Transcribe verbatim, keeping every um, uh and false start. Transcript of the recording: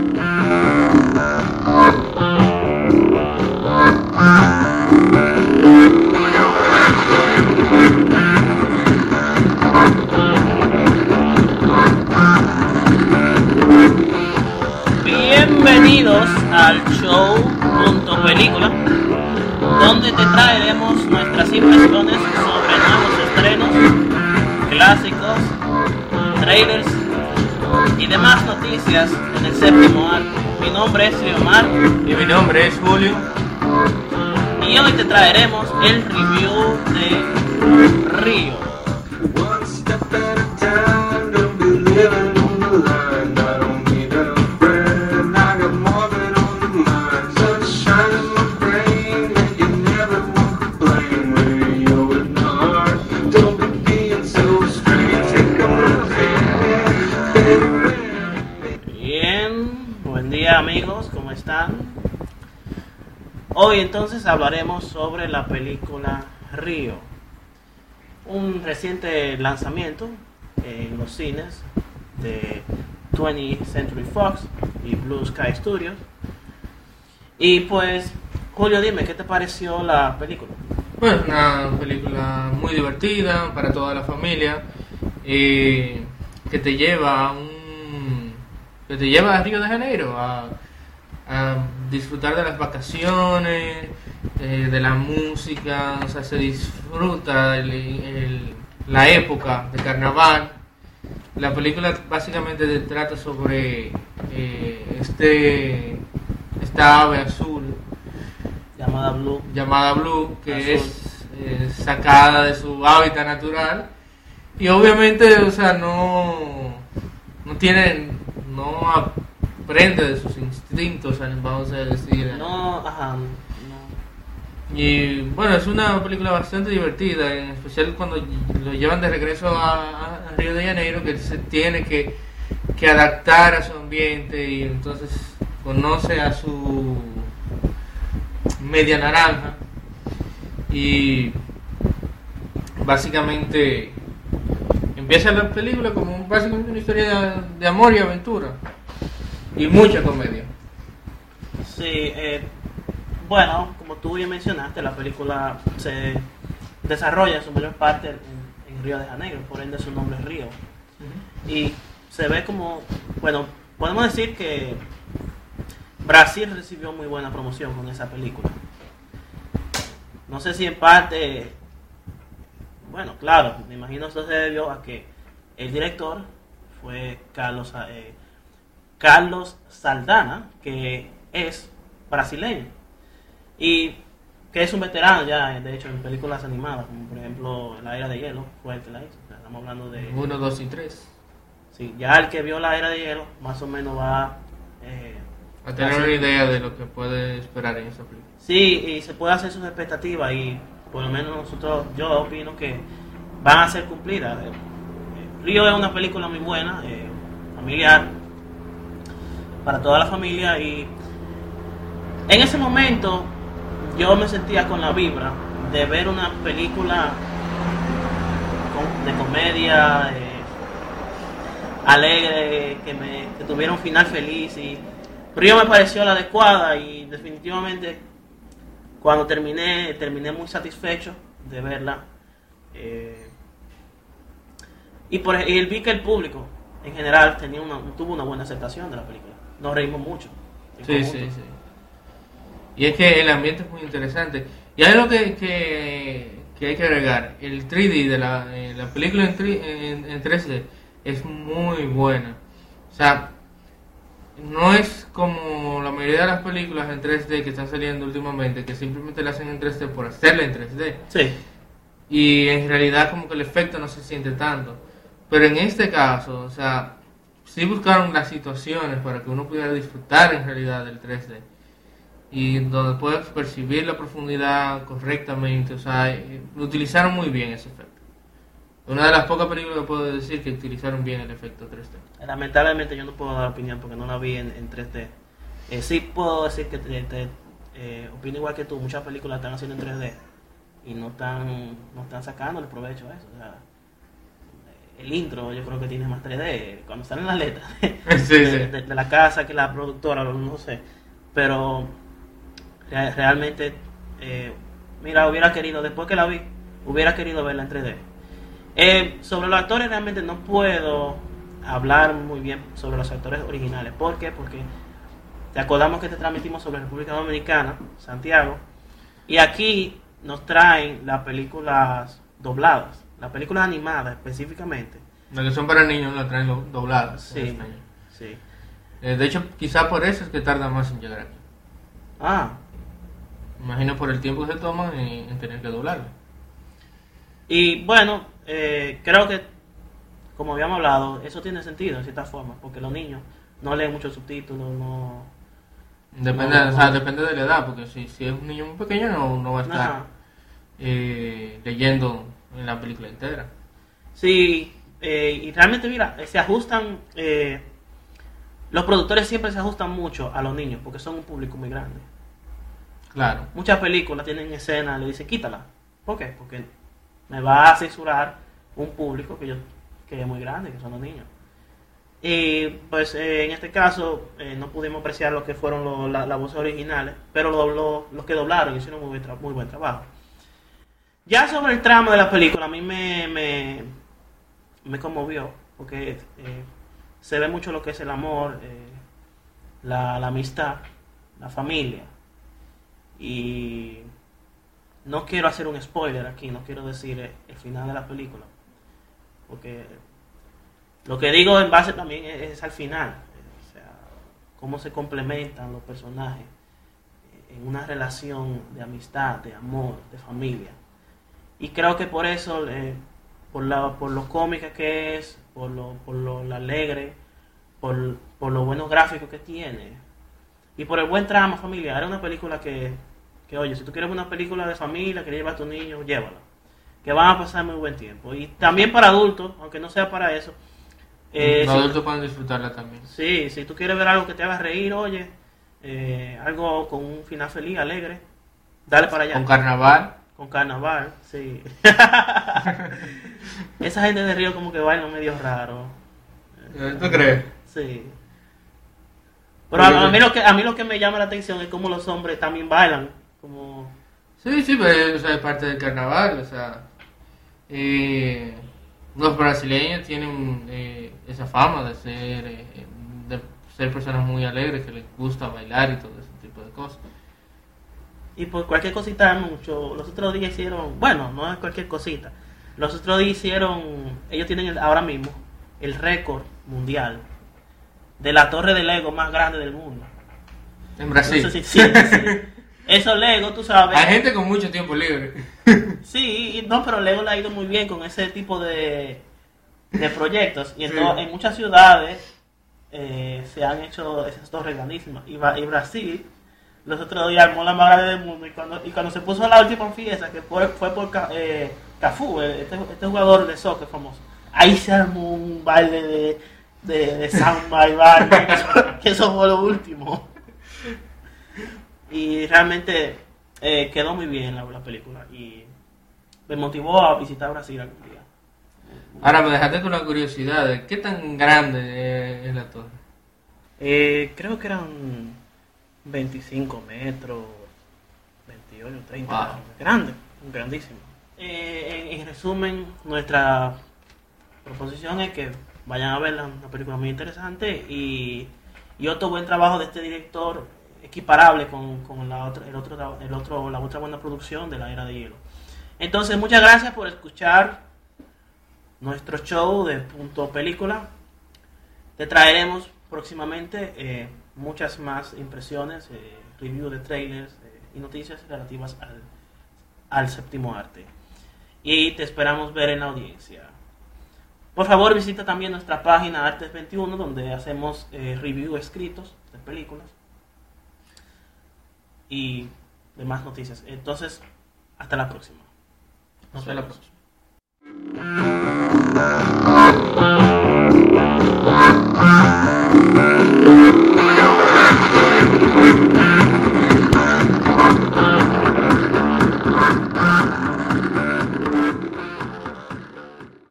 Bienvenidos al show Punto Película, donde te traeremos nuestras impresiones sobre nuevos estrenos, clásicos, trailers y demás noticias en el séptimo arte. Mi nombre es Leomar y mi nombre es Julio, y hoy te traeremos el review de Río. Amigos, ¿cómo están? Hoy entonces hablaremos sobre la película Río, un reciente lanzamiento en los cines de twentieth Century Fox y Blue Sky Studios. Y pues, Julio, dime, ¿qué te pareció la película? Bueno, una película muy divertida para toda la familia, eh, que te lleva a un que te lleva a Río de Janeiro a, a disfrutar de las vacaciones, eh, de la música, o sea, se disfruta el, el, la época de carnaval. La película básicamente trata sobre eh, este esta ave azul llamada Blue, llamada Blue que azul. es eh, sacada de su hábitat natural y obviamente, o sea, no no tiene no aprende de sus instintos, vamos a decir. No, ajá, no. Y bueno, es una película bastante divertida, en especial cuando lo llevan de regreso a, a Río de Janeiro, que se tiene que, que adaptar a su ambiente y entonces conoce a su media naranja y básicamente empieza la película como un, básicamente una historia de, de amor y aventura y mucha comedia. Sí, eh, bueno, como tú bien mencionaste, la película se desarrolla en su mayor parte en, en Río de Janeiro, por ende su nombre es Río. Uh-huh. Y se ve como, bueno, podemos decir que Brasil recibió muy buena promoción con esa película. No sé si en parte... Bueno, claro, me imagino esto se debió a que el director fue Carlos eh, Carlos Saldanha, que es brasileño y que es un veterano ya, de hecho, en películas animadas, como por ejemplo La Era de Hielo, fue el que la hizo. O sea, estamos hablando de uno, dos y tres. Sí, ya el que vio La Era de Hielo más o menos va eh, a tener una idea de lo que puede esperar en esa película. Sí, y se puede hacer sus expectativas y por lo menos nosotros, yo opino que van a ser cumplidas. Río es una película muy buena, eh, familiar, para toda la familia, y en ese momento yo me sentía con la vibra de ver una película de comedia, eh, alegre, que, me, que tuviera un final feliz, y Río me pareció la adecuada y definitivamente cuando terminé, terminé muy satisfecho de verla. Eh, y, por, y vi que el público en general tenía una, tuvo una buena aceptación de la película. Nos reímos mucho. Sí, sí, sí. Y es que el ambiente es muy interesante. Y hay algo que, que, que hay que agregar. El tres D de la, eh, la película en, en, en tres D es muy buena. O sea, no es como la mayoría de las películas en tres D que están saliendo últimamente, que simplemente la hacen en tres D por hacerla en tres D. Sí. Y en realidad como que el efecto no se siente tanto. Pero en este caso, o sea, sí buscaron las situaciones para que uno pudiera disfrutar en realidad del tres D. Y donde puedas percibir la profundidad correctamente. O sea, lo utilizaron muy bien ese efecto. Una de las pocas películas que puedo decir que utilizaron bien el efecto tres D. Lamentablemente yo no puedo dar opinión porque no la vi en, en tres D. Eh, sí puedo decir que te, te, eh, opino igual que tú. Muchas películas están haciendo en tres D y no están, no están sacando el provecho a eso. O sea, el intro yo creo que tiene más tres D, cuando salen las letras de, sí, de, sí. de, de la casa, que la productora, no sé, pero re- realmente, eh, mira, hubiera querido, después que la vi, hubiera querido verla en tres D. Eh, sobre los actores realmente no puedo hablar muy bien sobre los actores originales. ¿Por qué? Porque te acordamos que te transmitimos sobre República Dominicana, Santiago, y aquí nos traen las películas dobladas, las películas animadas específicamente. Las que son para niños las traen do- dobladas en Sí, español. sí. Eh, de hecho, quizá por eso es que tarda más en llegar aquí. Ah, Imagino por el tiempo que se toman en, en tener que doblarlo. y bueno, eh, creo que, como habíamos hablado, eso tiene sentido en cierta forma, porque los niños no leen muchos subtítulos, no... Depende, No, no. o sea, depende de la edad, porque si, si es un niño muy pequeño no, no va a estar Ajá. eh, leyendo en la película entera. Sí, eh, y realmente, mira, se ajustan, eh, los productores siempre se ajustan mucho a los niños, porque son un público muy grande. Claro. Muchas películas tienen escenas, le dicen quítala. ¿Por qué? Porque me va a censurar un público que yo que es muy grande, que son los niños. Y pues eh, en este caso eh, no pudimos apreciar lo que fueron lo- la- las voces originales, pero lo- lo- los que doblaron hicieron muy buen, tra- muy buen trabajo. Ya sobre el tramo de la película, a mí me, me, me conmovió, porque eh, se ve mucho lo que es el amor, eh, la, la amistad, la familia. Y no quiero hacer un spoiler aquí, no quiero decir eh, el final de la película, porque lo que digo en base también es, es al final, eh, o sea, cómo se complementan los personajes eh, en una relación de amistad, de amor, de familia. Y creo que por eso, eh, por, la, por lo cómica que es, por lo, por lo, lo alegre, por, por los buenos gráficos que tiene, y por el buen trama familiar. Era una película que, que, oye, si tú quieres una película de familia, que lleva a tu niño, llévala, que van a pasar muy buen tiempo. Y también para adultos, aunque no sea para eso. eh, Los si- adultos pueden disfrutarla también. Sí, si tú quieres ver algo que te haga reír, oye, eh, algo con un final feliz, alegre, dale para allá. Con carnaval. Con carnaval, sí. Esa gente de Río como que baila medio raro. ¿Tú crees? Sí. Pero a, a mí lo que a mí lo que me llama la atención es cómo los hombres también bailan, como Sí, sí, pero o sea, es parte del carnaval, o sea, eh, los brasileños tienen eh, esa fama de ser eh, de ser personas muy alegres que les gusta bailar y todo ese tipo de cosas. y por cualquier cosita mucho. Los otros días hicieron, bueno, no es cualquier cosita. Los otros días hicieron, ellos tienen el- ahora mismo el récord mundial de la torre de Lego más grande del mundo. En Brasil. No sé si- sí, sí. Esos Lego, tú sabes. Hay gente con mucho tiempo libre. Sí, y- no, pero Lego le ha ido muy bien con ese tipo de, de proyectos. Y en, Sí. to- en muchas ciudades eh, se han hecho esas torres grandísimas. Y, Ba- y Brasil, los otros días armó la más grande del mundo. Y cuando, y cuando se puso la última fiesta, que fue, fue por Ca- eh, Cafú, eh, este, este jugador de soccer famoso, ahí se armó un baile de, de, de samba y baile, que eso- que eso fue lo último. Y realmente eh, quedó muy bien la, la película y me motivó a visitar Brasil algún día. Ahora me dejaste con la curiosidad de qué tan grande es la torre. Eh, creo que eran veinticinco metros, veintiocho, treinta, Wow. grande, grandísimo. Eh, en, en resumen, nuestra proposición es que vayan a verla, una película muy interesante y, y otro buen trabajo de este director equiparable con, con la otra, el otro, el otro, la otra buena producción de La Era de Hielo. Entonces, muchas gracias por escuchar nuestro show de Punto Película. Te traeremos próximamente eh, muchas más impresiones, eh, review de trailers eh, y noticias relativas al, al séptimo arte. Y te esperamos ver en la audiencia. Por favor, visita también nuestra página Artes veintiuno, donde hacemos eh, review escritos de películas y demás noticias. Entonces, hasta la próxima. Nos Hasta la vemos. próxima.